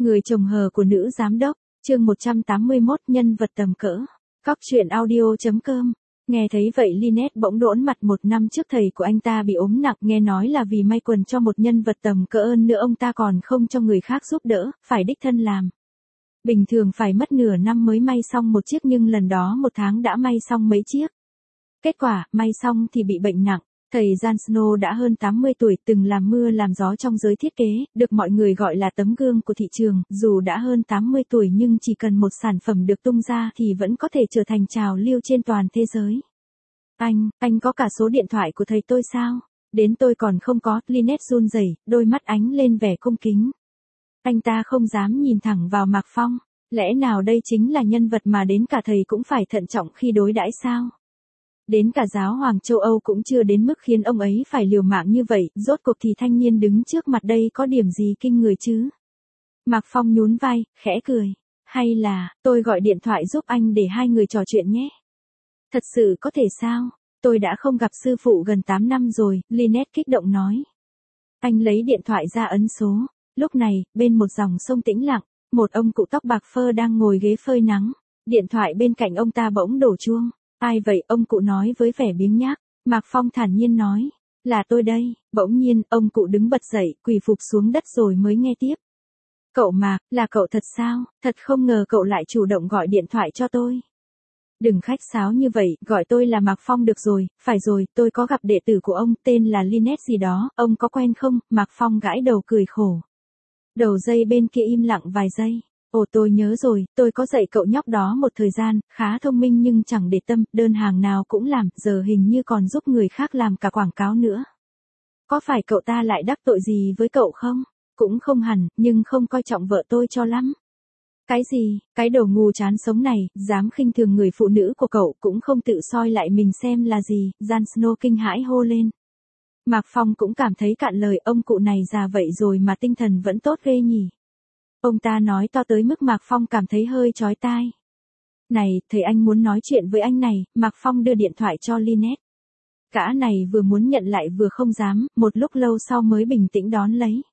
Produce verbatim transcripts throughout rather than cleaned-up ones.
Người chồng hờ của nữ giám đốc, chương một trăm tám mươi mốt nhân vật tầm cỡ. Cóc truyện audio chấm com. Nghe thấy vậy Lynette bỗng đỗn mặt. Một năm trước thầy của anh ta bị ốm nặng, nghe nói là vì may quần cho một nhân vật tầm cỡ hơn nữa ông ta còn không cho người khác giúp đỡ, phải đích thân làm. Bình thường phải mất nửa năm mới may xong một chiếc nhưng lần đó một tháng đã may xong mấy chiếc. Kết quả, may xong thì bị bệnh nặng. Thầy Jon Snow đã hơn tám mươi tuổi, từng làm mưa làm gió trong giới thiết kế, được mọi người gọi là tấm gương của thị trường, dù đã hơn tám mươi tuổi nhưng chỉ cần một sản phẩm được tung ra thì vẫn có thể trở thành trào lưu trên toàn thế giới. Anh, anh có cả số điện thoại của thầy tôi sao? Đến tôi còn không có. Lynette run rẩy, đôi mắt ánh lên vẻ cung kính. Anh ta không dám nhìn thẳng vào Mạc Phong, lẽ nào đây chính là nhân vật mà đến cả thầy cũng phải thận trọng khi đối đãi sao? Đến cả giáo hoàng châu Âu cũng chưa đến mức khiến ông ấy phải liều mạng như vậy, rốt cuộc thì thanh niên đứng trước mặt đây có điểm gì kinh người chứ? Mạc Phong nhún vai, khẽ cười. Hay là, tôi gọi điện thoại giúp anh để hai người trò chuyện nhé? Thật sự có thể sao? Tôi đã không gặp sư phụ gần tám năm rồi, Lynette kích động nói. Anh lấy điện thoại ra ấn số. Lúc này, bên một dòng sông tĩnh lặng, một ông cụ tóc bạc phơ đang ngồi ghế phơi nắng. Điện thoại bên cạnh ông ta bỗng đổ chuông. Ai vậy? Ông cụ nói với vẻ biếng nhác. Mạc Phong thản nhiên nói. Là tôi đây. Bỗng nhiên, ông cụ đứng bật dậy, quỳ phục xuống đất rồi mới nghe tiếp. Cậu Mạc, là cậu thật sao? Thật không ngờ cậu lại chủ động gọi điện thoại cho tôi. Đừng khách sáo như vậy, gọi tôi là Mạc Phong được rồi. Phải rồi, tôi có gặp đệ tử của ông, tên là Lynette gì đó, ông có quen không? Mạc Phong gãi đầu cười khổ. Đầu dây bên kia im lặng vài giây. Ồ, tôi nhớ rồi, tôi có dạy cậu nhóc đó một thời gian, khá thông minh nhưng chẳng để tâm, đơn hàng nào cũng làm, giờ hình như còn giúp người khác làm cả quảng cáo nữa. Có phải cậu ta lại đắc tội gì với cậu không? Cũng không hẳn, nhưng không coi trọng vợ tôi cho lắm. Cái gì? Cái đầu ngu chán sống này, dám khinh thường người phụ nữ của cậu, cũng không tự soi lại mình xem là gì? Jon Snow kinh hãi hô lên. Mạc Phong cũng cảm thấy cạn lời, ông cụ này già vậy rồi mà tinh thần vẫn tốt ghê nhỉ. Ông ta nói to tới mức Mạc Phong cảm thấy hơi chói tai. Này, thầy anh muốn nói chuyện với anh này. Mạc Phong đưa điện thoại cho Lynette. Gã này vừa muốn nhận lại vừa không dám, một lúc lâu sau mới bình tĩnh đón lấy.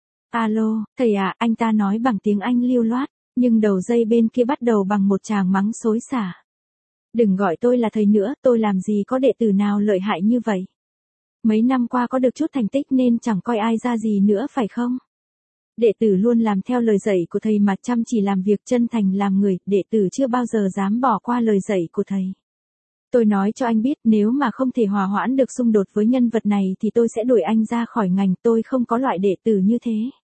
Alo, thầy à, anh ta nói bằng tiếng Anh lưu loát, nhưng đầu dây bên kia bắt đầu bằng một tràng mắng xối xả. Đừng gọi tôi là thầy nữa, tôi làm gì có đệ tử nào lợi hại như vậy. Mấy năm qua có được chút thành tích nên chẳng coi ai ra gì nữa phải không? Đệ tử luôn làm theo lời dạy của thầy mà chăm chỉ làm việc, chân thành làm người, đệ tử chưa bao giờ dám bỏ qua lời dạy của thầy. Tôi nói cho anh biết, nếu mà không thể hòa hoãn được xung đột với nhân vật này thì tôi sẽ đuổi anh ra khỏi ngành, tôi không có loại đệ tử như thế.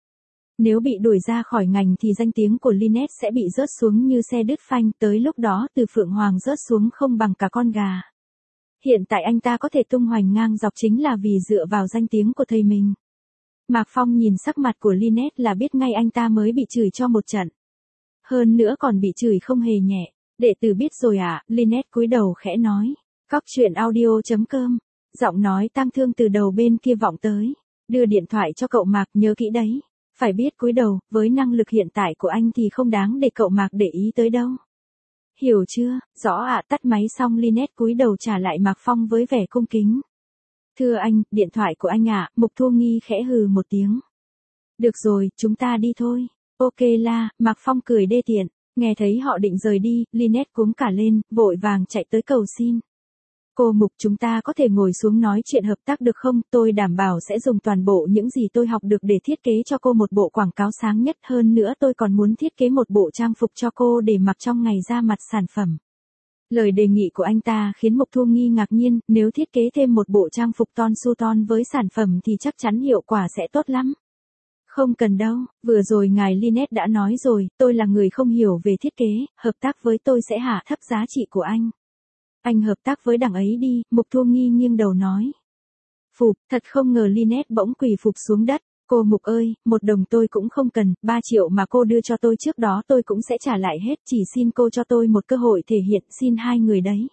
Nếu bị đuổi ra khỏi ngành thì danh tiếng của Lynette sẽ bị rớt xuống như xe đứt phanh, tới lúc đó từ Phượng Hoàng rớt xuống không bằng cả con gà. Hiện tại anh ta có thể tung hoành ngang dọc chính là vì dựa vào danh tiếng của thầy mình. Mạc Phong nhìn sắc mặt của Lynette là biết ngay anh ta mới bị chửi cho một trận. Hơn nữa còn bị chửi không hề nhẹ. Đệ tử biết rồi à? Lynette cúi đầu khẽ nói. Cóc truyện audio chấm com. Giọng nói tang thương từ đầu bên kia vọng tới. Đưa điện thoại cho cậu Mạc, nhớ kỹ đấy. Phải biết cúi đầu, với năng lực hiện tại của anh thì không đáng để cậu Mạc để ý tới đâu. Hiểu chưa? Rõ ạ. Tắt máy xong Lynette cúi đầu trả lại Mạc Phong với vẻ cung kính. Thưa anh, điện thoại của anh ạ. Mục Thu Nghi khẽ hừ một tiếng. Được rồi, chúng ta đi thôi. Ok la. Mạc Phong cười đê tiện. Nghe thấy họ định rời đi, Lynette cuống cả lên, vội vàng chạy tới cầu xin. Cô Mục, chúng ta có thể ngồi xuống nói chuyện hợp tác được không? Tôi đảm bảo sẽ dùng toàn bộ những gì tôi học được để thiết kế cho cô một bộ quảng cáo sáng nhất, hơn nữa tôi còn muốn thiết kế một bộ trang phục cho cô để mặc trong ngày ra mặt sản phẩm. Lời đề nghị của anh ta khiến Mục Thu Nghi ngạc nhiên, nếu thiết kế thêm một bộ trang phục ton su ton với sản phẩm thì chắc chắn hiệu quả sẽ tốt lắm. Không cần đâu, vừa rồi ngài Lynette đã nói rồi, tôi là người không hiểu về thiết kế, hợp tác với tôi sẽ hạ thấp giá trị của anh. Anh hợp tác với đằng ấy đi, Mục Thu Nghi nghiêng đầu nói. Phục, thật không ngờ Lynette bỗng quỳ phục xuống đất. Cô Mục ơi, một đồng tôi cũng không cần, ba triệu mà cô đưa cho tôi trước đó tôi cũng sẽ trả lại hết, chỉ xin cô cho tôi một cơ hội thể hiện, xin hai người đấy.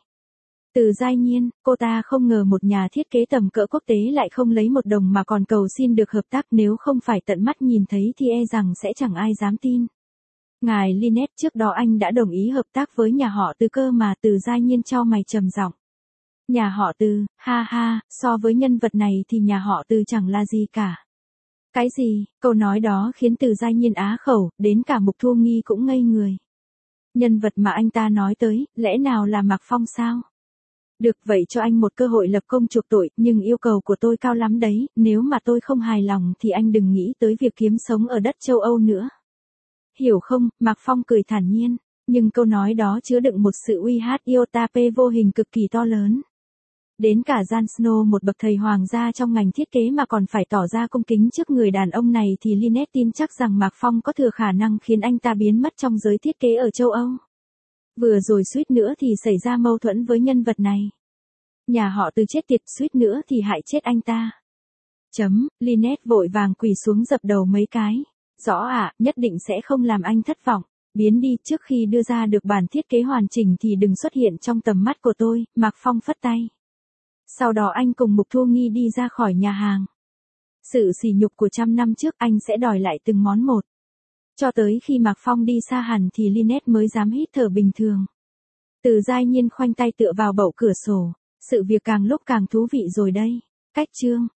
Từ Giai Nhiên, cô ta không ngờ một nhà thiết kế tầm cỡ quốc tế lại không lấy một đồng mà còn cầu xin được hợp tác, nếu không phải tận mắt nhìn thấy thì e rằng sẽ chẳng ai dám tin. Ngài Lynette, trước đó anh đã đồng ý hợp tác với nhà họ Từ cơ mà. Từ Giai Nhiên chau mày trầm giọng. Nhà họ Từ, ha ha, so với nhân vật này thì nhà họ Từ chẳng là gì cả. Cái gì? Câu nói đó khiến Từ Giai Nhiên á khẩu, đến cả Mục Thu Nghi cũng ngây người. Nhân vật mà anh ta nói tới, lẽ nào là Mạc Phong sao? Được vậy cho anh một cơ hội lập công chuộc tội, nhưng yêu cầu của tôi cao lắm đấy, nếu mà tôi không hài lòng thì anh đừng nghĩ tới việc kiếm sống ở đất châu Âu nữa. Hiểu không? Mạc Phong cười thản nhiên, nhưng câu nói đó chứa đựng một sự uy hát iota p vô hình cực kỳ to lớn. Đến cả Jon Snow, một bậc thầy hoàng gia trong ngành thiết kế mà còn phải tỏ ra cung kính trước người đàn ông này thì Lynette tin chắc rằng Mạc Phong có thừa khả năng khiến anh ta biến mất trong giới thiết kế ở châu Âu. Vừa rồi suýt nữa thì xảy ra mâu thuẫn với nhân vật này. Nhà họ Từ chết tiệt, suýt nữa thì hại chết anh ta. Chấm, Lynette vội vàng quỳ xuống dập đầu mấy cái. Rõ ạ, nhất định sẽ không làm anh thất vọng. Biến đi, trước khi đưa ra được bản thiết kế hoàn chỉnh thì đừng xuất hiện trong tầm mắt của tôi, Mạc Phong phất tay. Sau đó anh cùng Mục Thu Nghi đi ra khỏi nhà hàng. Sự sỉ nhục của trăm năm trước anh sẽ đòi lại từng món một. Cho tới khi Mạc Phong đi xa hẳn thì Lynette mới dám hít thở bình thường. Từ Giai Nhiên khoanh tay tựa vào bậu cửa sổ. Sự việc càng lúc càng thú vị rồi đây. Cách chương.